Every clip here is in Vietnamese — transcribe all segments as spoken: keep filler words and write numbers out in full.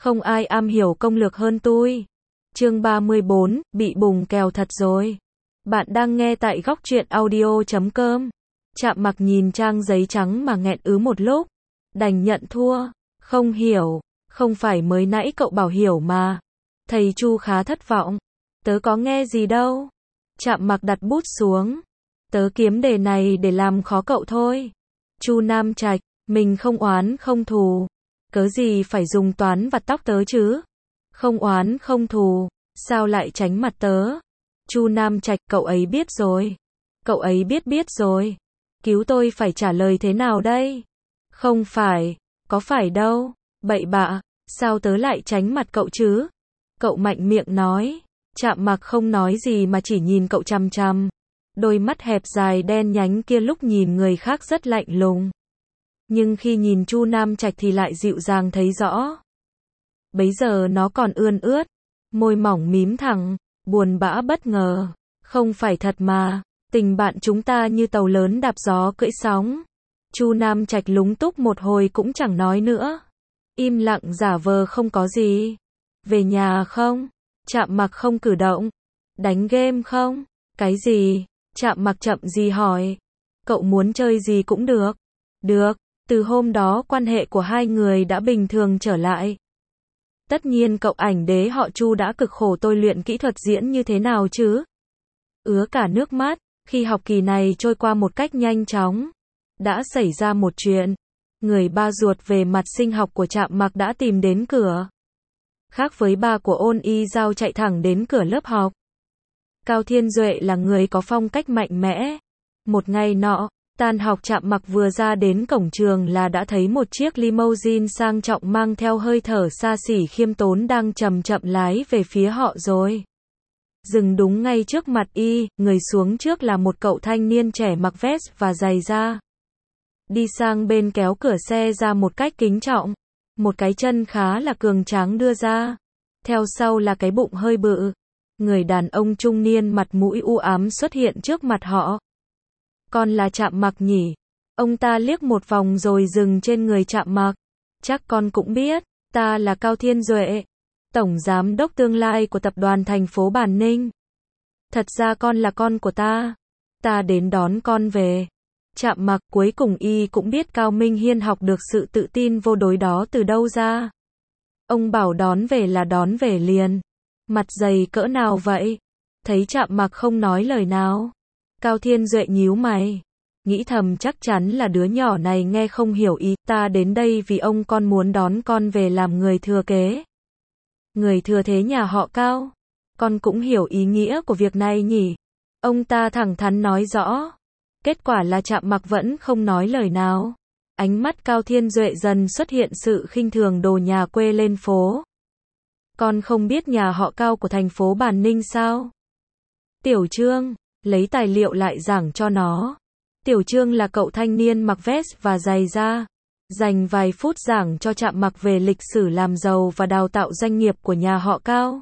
Không ai am hiểu công lược hơn tôi. Chương ba mươi bốn, bị bùng kèo thật rồi. Bạn đang nghe tại góc truyện audio chấm com. Trạm Mặc nhìn trang giấy trắng mà nghẹn ứ một lúc. Đành nhận thua. Không hiểu. Không phải mới nãy cậu bảo hiểu mà. Thầy Chu khá thất vọng. Tớ có nghe gì đâu. Trạm Mặc đặt bút xuống. Tớ kiếm đề này để làm khó cậu thôi. Chu Nam Trạch, mình không oán không thù. Cớ gì phải dùng toán vặt tóc tớ chứ? Không oán không thù, sao lại tránh mặt tớ? Chu Nam Trạch, cậu ấy biết rồi. Cậu ấy biết biết rồi. Cứu tôi phải trả lời thế nào đây? Không phải, có phải đâu. Bậy bạ, sao tớ lại tránh mặt cậu chứ? Cậu mạnh miệng nói. Trạm Mặc không nói gì mà chỉ nhìn cậu chằm chằm. Đôi mắt hẹp dài đen nhánh kia lúc nhìn người khác rất lạnh lùng. Nhưng khi nhìn Chu Nam Trạch thì lại dịu dàng thấy rõ. Bấy giờ nó còn ươn ướt, môi mỏng mím thẳng, buồn bã bất ngờ. Không phải thật mà, tình bạn chúng ta như tàu lớn đạp gió cưỡi sóng. Chu Nam Trạch lúng túc một hồi cũng chẳng nói nữa. Im lặng giả vờ không có gì. Về nhà không? Trạm Mặc không cử động. Đánh game không? Cái gì? Trạm Mặc chậm gì hỏi. Cậu muốn chơi gì cũng được. Được. Từ hôm đó quan hệ của hai người đã bình thường trở lại. Tất nhiên cậu ảnh đế họ Chu đã cực khổ tôi luyện kỹ thuật diễn như thế nào chứ? Ứa cả nước mắt, khi học kỳ này trôi qua một cách nhanh chóng. Đã xảy ra một chuyện. Người ba ruột về mặt sinh học của Trạm Mặc đã tìm đến cửa. Khác với ba của Ôn Y Giao chạy thẳng đến cửa lớp học. Cao Thiên Duệ là người có phong cách mạnh mẽ. Một ngày nọ, tan học Trạm Mặc vừa ra đến cổng trường là đã thấy một chiếc limousine sang trọng mang theo hơi thở xa xỉ khiêm tốn đang chậm chậm lái về phía họ rồi. Dừng đúng ngay trước mặt y, người xuống trước là một cậu thanh niên trẻ mặc vest và giày da. Đi sang bên kéo cửa xe ra một cách kính trọng. Một cái chân khá là cường tráng đưa ra. Theo sau là cái bụng hơi bự. Người đàn ông trung niên mặt mũi u ám xuất hiện trước mặt họ. Con là Trạm Mặc nhỉ? Ông ta liếc một vòng rồi dừng trên người Trạm Mặc. Chắc con cũng biết, ta là Cao Thiên Duệ, tổng giám đốc tương lai của tập đoàn thành phố Bản Ninh. Thật ra con là con của ta. Ta đến đón con về. Trạm Mặc, cuối cùng y cũng biết Cao Minh Hiên học được sự tự tin vô đối đó từ đâu ra. Ông bảo đón về là đón về liền. Mặt dày cỡ nào vậy? Thấy Trạm Mặc không nói lời nào. Cao Thiên Duệ nhíu mày. Nghĩ thầm chắc chắn là đứa nhỏ này nghe không hiểu ý. Ta đến đây vì ông con muốn đón con về làm người thừa kế. Người thừa thế nhà họ Cao. Con cũng hiểu ý nghĩa của việc này nhỉ? Ông ta thẳng thắn nói rõ. Kết quả là Trạm Mặc vẫn không nói lời nào. Ánh mắt Cao Thiên Duệ dần xuất hiện sự khinh thường đồ nhà quê lên phố. Con không biết nhà họ Cao của thành phố Bản Ninh sao? Tiểu Trương, lấy tài liệu lại giảng cho nó. Tiểu Trương là cậu thanh niên mặc vest và giày da. Dành vài phút giảng cho Trạm Mặc về lịch sử làm giàu và đào tạo doanh nghiệp của nhà họ Cao.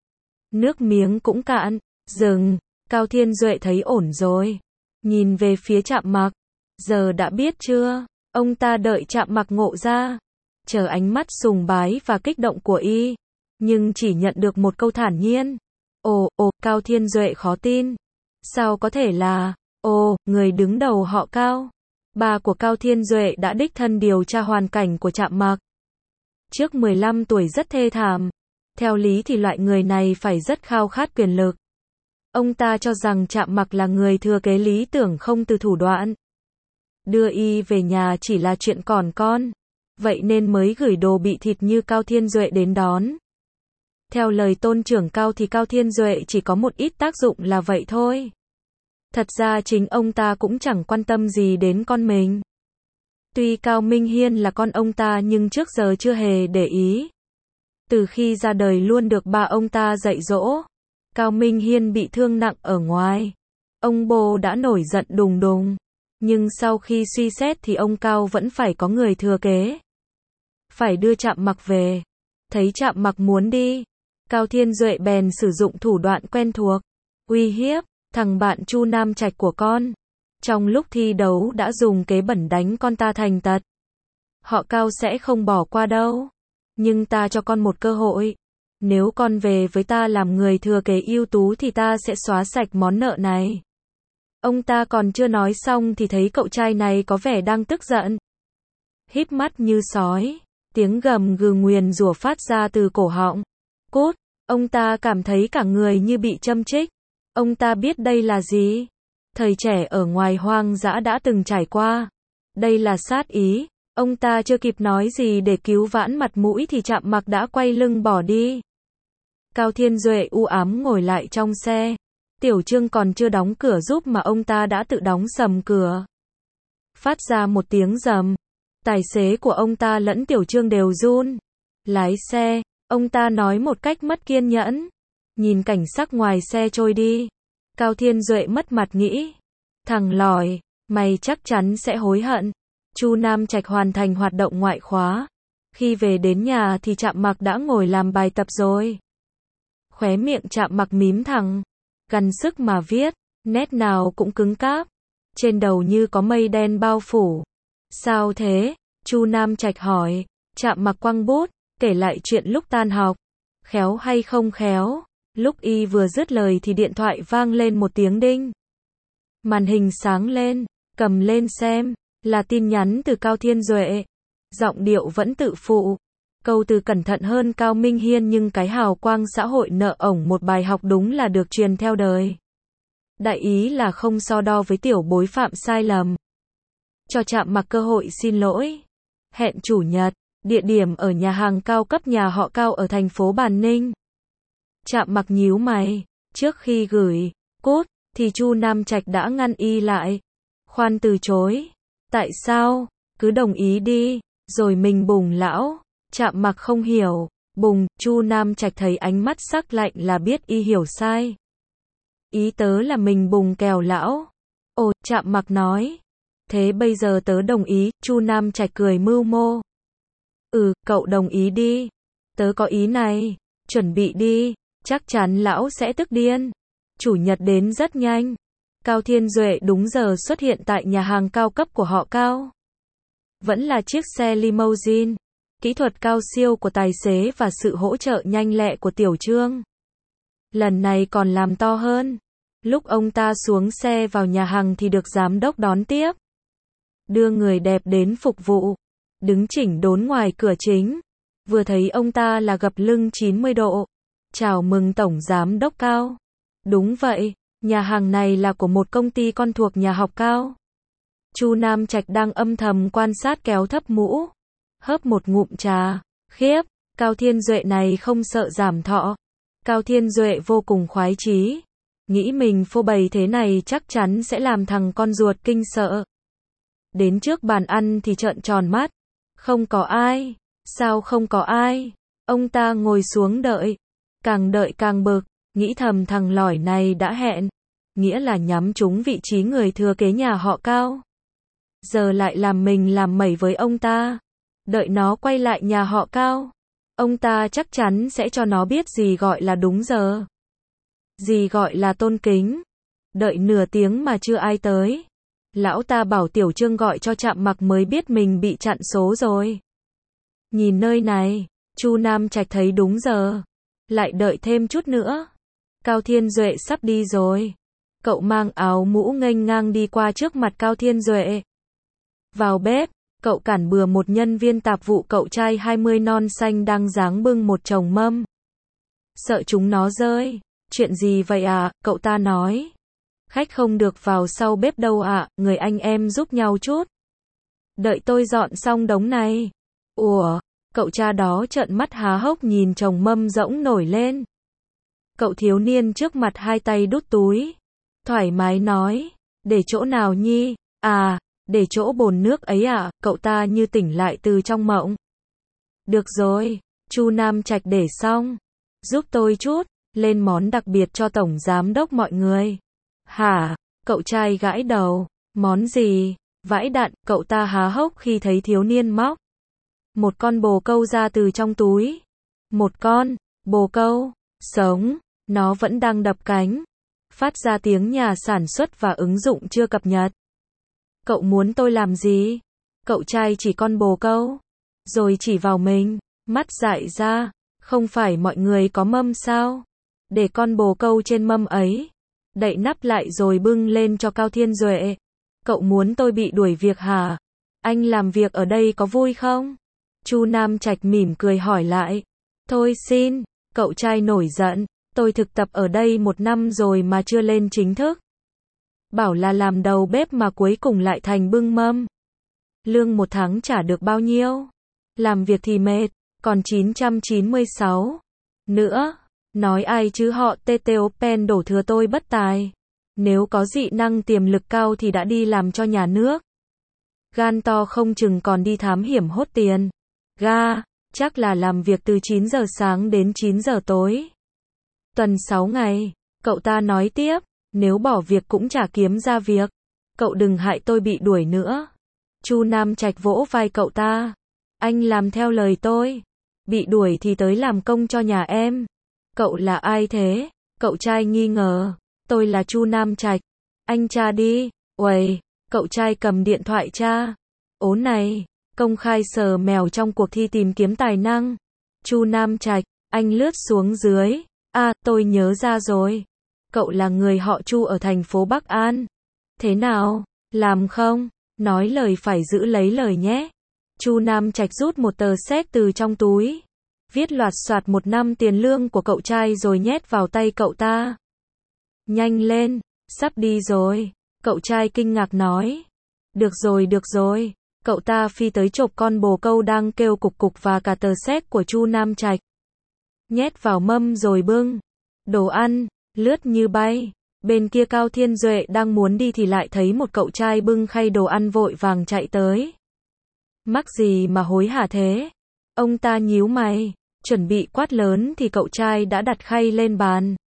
Nước miếng cũng cạn. Dừng. Cao Thiên Duệ thấy ổn rồi. Nhìn về phía Trạm Mặc. Giờ đã biết chưa? Ông ta đợi Trạm Mặc ngộ ra. Chờ ánh mắt sùng bái và kích động của y. Nhưng chỉ nhận được một câu thản nhiên. Ồ, ồ, Cao Thiên Duệ khó tin. Sao có thể là, ồ, người đứng đầu họ Cao. Bà của Cao Thiên Duệ đã đích thân điều tra hoàn cảnh của Trạm Mặc. Trước mười lăm tuổi rất thê thảm. Theo lý thì loại người này phải rất khao khát quyền lực. Ông ta cho rằng Trạm Mặc là người thừa kế lý tưởng không từ thủ đoạn. Đưa y về nhà chỉ là chuyện còn con. Vậy nên mới gửi đồ bị thịt như Cao Thiên Duệ đến đón. Theo lời tôn trưởng Cao thì Cao Thiên Duệ chỉ có một ít tác dụng là vậy thôi. Thật ra chính ông ta cũng chẳng quan tâm gì đến con mình. Tuy Cao Minh Hiên là con ông ta nhưng trước giờ chưa hề để ý. Từ khi ra đời luôn được ba ông ta dạy dỗ. Cao Minh Hiên bị thương nặng ở ngoài. Ông bố đã nổi giận đùng đùng. Nhưng sau khi suy xét thì ông Cao vẫn phải có người thừa kế. Phải đưa Trạm Mặc về. Thấy Trạm Mặc muốn đi. Cao Thiên Duệ bèn sử dụng thủ đoạn quen thuộc. Uy hiếp, thằng bạn Chu Nam Trạch của con. Trong lúc thi đấu đã dùng kế bẩn đánh con ta thành tật. Họ Cao sẽ không bỏ qua đâu. Nhưng ta cho con một cơ hội. Nếu con về với ta làm người thừa kế ưu tú thì ta sẽ xóa sạch món nợ này. Ông ta còn chưa nói xong thì thấy cậu trai này có vẻ đang tức giận. Híp mắt như sói, tiếng gầm gừ nguyền rủa phát ra từ cổ họng. Cút, ông ta cảm thấy cả người như bị châm chích. Ông ta biết đây là gì? Thời trẻ ở ngoài hoang dã đã từng trải qua. Đây là sát ý. Ông ta chưa kịp nói gì để cứu vãn mặt mũi thì Trạm Mặc đã quay lưng bỏ đi. Cao Thiên Duệ u ám ngồi lại trong xe. Tiểu Trương còn chưa đóng cửa giúp mà ông ta đã tự đóng sầm cửa. Phát ra một tiếng rầm. Tài xế của ông ta lẫn Tiểu Trương đều run. Lái xe, ông ta nói một cách mất kiên nhẫn. Nhìn cảnh sắc ngoài xe trôi đi. Cao Thiên Duệ mất mặt nghĩ. Thằng lỏi, mày chắc chắn sẽ hối hận. Chu Nam Trạch hoàn thành hoạt động ngoại khóa. Khi về đến nhà thì Trạm Mặc đã ngồi làm bài tập rồi. Khóe miệng Trạm Mặc mím thẳng. Gằn sức mà viết, nét nào cũng cứng cáp. Trên đầu như có mây đen bao phủ. Sao thế? Chu Nam Trạch hỏi. Trạm Mặc quăng bút, kể lại chuyện lúc tan học. Khéo hay không khéo? Lúc y vừa dứt lời thì điện thoại vang lên một tiếng đinh. Màn hình sáng lên, cầm lên xem, là tin nhắn từ Cao Thiên Duệ. Giọng điệu vẫn tự phụ. Câu từ cẩn thận hơn Cao Minh Hiên nhưng cái hào quang xã hội nợ ổng một bài học đúng là được truyền theo đời. Đại ý là không so đo với tiểu bối phạm sai lầm. Cho Trạm Mặc cơ hội xin lỗi. Hẹn chủ nhật, địa điểm ở nhà hàng cao cấp nhà họ Cao ở thành phố Bàn Ninh. Trạm Mặc nhíu mày, trước khi gửi cốt thì Chu Nam Trạch đã ngăn y lại. Khoan từ chối. Tại sao? Cứ đồng ý đi, rồi mình bùng lão. Trạm Mặc không hiểu. Bùng, Chu Nam Trạch thấy ánh mắt sắc lạnh là biết y hiểu sai. Ý tớ là mình bùng kèo lão. Ồ, Trạm Mặc nói. Thế bây giờ tớ đồng ý, Chu Nam Trạch cười mưu mô. Ừ, cậu đồng ý đi. Tớ có ý này. Chuẩn bị đi. Chắc chắn lão sẽ tức điên. Chủ nhật đến rất nhanh. Cao Thiên Duệ đúng giờ xuất hiện tại nhà hàng cao cấp của họ Cao. Vẫn là chiếc xe limousine. Kỹ thuật cao siêu của tài xế và sự hỗ trợ nhanh lẹ của Tiểu Trương. Lần này còn làm to hơn. Lúc ông ta xuống xe vào nhà hàng thì được giám đốc đón tiếp. Đưa người đẹp đến phục vụ. Đứng chỉnh đốn ngoài cửa chính. Vừa thấy ông ta là gập lưng chín mươi độ. Chào mừng Tổng Giám đốc Cao. Đúng vậy, nhà hàng này là của một công ty con thuộc nhà học Cao. Chu Nam Trạch đang âm thầm quan sát kéo thấp mũ. Hớp một ngụm trà. Khiếp, Cao Thiên Duệ này không sợ giảm thọ. Cao Thiên Duệ vô cùng khoái chí. Nghĩ mình phô bày thế này chắc chắn sẽ làm thằng con ruột kinh sợ. Đến trước bàn ăn thì trợn tròn mắt. Không có ai. Sao không có ai? Ông ta ngồi xuống đợi. Càng đợi càng bực. Nghĩ thầm thằng lỏi này đã hẹn. Nghĩa là nhắm trúng vị trí người thừa kế nhà họ Cao. Giờ lại làm mình làm mẩy với ông ta. Đợi nó quay lại nhà họ Cao. Ông ta chắc chắn sẽ cho nó biết gì gọi là đúng giờ. Gì gọi là tôn kính. Đợi nửa tiếng mà chưa ai tới. Lão ta bảo Tiểu Trương gọi cho Trạm Mặc mới biết mình bị chặn số rồi. Nhìn nơi này, Chu Nam Trạch thấy đúng giờ. Lại đợi thêm chút nữa. Cao Thiên Duệ sắp đi rồi. Cậu mang áo mũ nghênh ngang đi qua trước mặt Cao Thiên Duệ. Vào bếp, cậu cản bừa một nhân viên tạp vụ cậu trai hai mươi non xanh đang dáng bưng một chồng mâm. Sợ chúng nó rơi. Chuyện gì vậy à, cậu ta nói. Khách không được vào sau bếp đâu ạ, à, người anh em giúp nhau chút. Đợi tôi dọn xong đống này. Ủa, cậu cha đó trợn mắt há hốc nhìn chồng mâm rỗng nổi lên. Cậu thiếu niên trước mặt hai tay đút túi. Thoải mái nói, để chỗ nào nhi, à, để chỗ bồn nước ấy à, cậu ta như tỉnh lại từ trong mộng. Được rồi, Chu Nam Trạch để xong. Giúp tôi chút, lên món đặc biệt cho Tổng Giám đốc mọi người. Hả, cậu trai gãi đầu, món gì, vãi đạn, cậu ta há hốc khi thấy thiếu niên móc. Một con bồ câu ra từ trong túi. Một con, bồ câu, sống, nó vẫn đang đập cánh. Phát ra tiếng nhà sản xuất và ứng dụng chưa cập nhật. Cậu muốn tôi làm gì? Cậu trai chỉ con bồ câu. Rồi chỉ vào mình. Mắt dại ra, không phải mọi người có mâm sao? Để con bồ câu trên mâm ấy. Đậy nắp lại rồi bưng lên cho Cao Thiên Duệ. Cậu muốn tôi bị đuổi việc hả? Anh làm việc ở đây có vui không? Chu Nam Trạch mỉm cười hỏi lại. Thôi xin, cậu trai nổi giận, tôi thực tập ở đây một năm rồi mà chưa lên chính thức. Bảo là làm đầu bếp mà cuối cùng lại thành bưng mâm. Lương một tháng trả được bao nhiêu? Làm việc thì mệt, còn chín trăm chín mươi sáu. Nữa, nói ai chứ họ Teteopen đổ thừa tôi bất tài. Nếu có dị năng tiềm lực cao thì đã đi làm cho nhà nước. Gan to không chừng còn đi thám hiểm hốt tiền. Ga, chắc là làm việc từ chín giờ sáng đến chín giờ tối. Tuần sáu ngày, cậu ta nói tiếp, nếu bỏ việc cũng chả kiếm ra việc. Cậu đừng hại tôi bị đuổi nữa. Chu Nam Trạch vỗ vai cậu ta. Anh làm theo lời tôi. Bị đuổi thì tới làm công cho nhà em. Cậu là ai thế? Cậu trai nghi ngờ. Tôi là Chu Nam Trạch. Anh tra đi. Uầy, cậu trai cầm điện thoại tra. Ố này, công khai sờ mèo trong cuộc thi tìm kiếm tài năng. Chu Nam Trạch, anh lướt xuống dưới. À, tôi nhớ ra rồi. Cậu là người họ Chu ở thành phố Bắc An. Thế nào, làm không? Nói lời phải giữ lấy lời nhé. Chu Nam Trạch rút một tờ séc từ trong túi. Viết loạt soạt một năm tiền lương của cậu trai rồi nhét vào tay cậu ta. Nhanh lên, sắp đi rồi. Cậu trai kinh ngạc nói. Được rồi được rồi. Cậu ta phi tới chộp con bồ câu đang kêu cục cục và cả tờ séc của Chu Nam Trạch. Nhét vào mâm rồi bưng. Đồ ăn, lướt như bay. Bên kia Cao Thiên Duệ đang muốn đi thì lại thấy một cậu trai bưng khay đồ ăn vội vàng chạy tới. Mắc gì mà hối hả thế? Ông ta nhíu mày, chuẩn bị quát lớn thì cậu trai đã đặt khay lên bàn.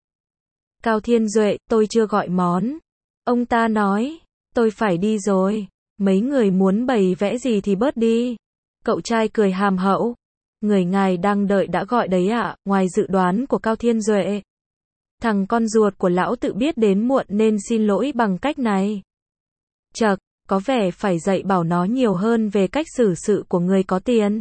Cao Thiên Duệ, tôi chưa gọi món. Ông ta nói, tôi phải đi rồi. Mấy người muốn bày vẽ gì thì bớt đi. Cậu trai cười hàm hậu. Người ngài đang đợi đã gọi đấy ạ, à, ngoài dự đoán của Cao Thiên Duệ. Thằng con ruột của lão tự biết đến muộn nên xin lỗi bằng cách này. Chậc, có vẻ phải dạy bảo nó nhiều hơn về cách xử sự của người có tiền.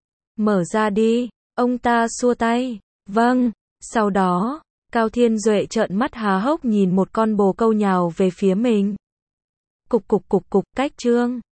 Mở ra đi, ông ta xua tay. Vâng, sau đó, Cao Thiên Duệ trợn mắt há hốc nhìn một con bồ câu nhào về phía mình. Cục cục cục cục, cách trương.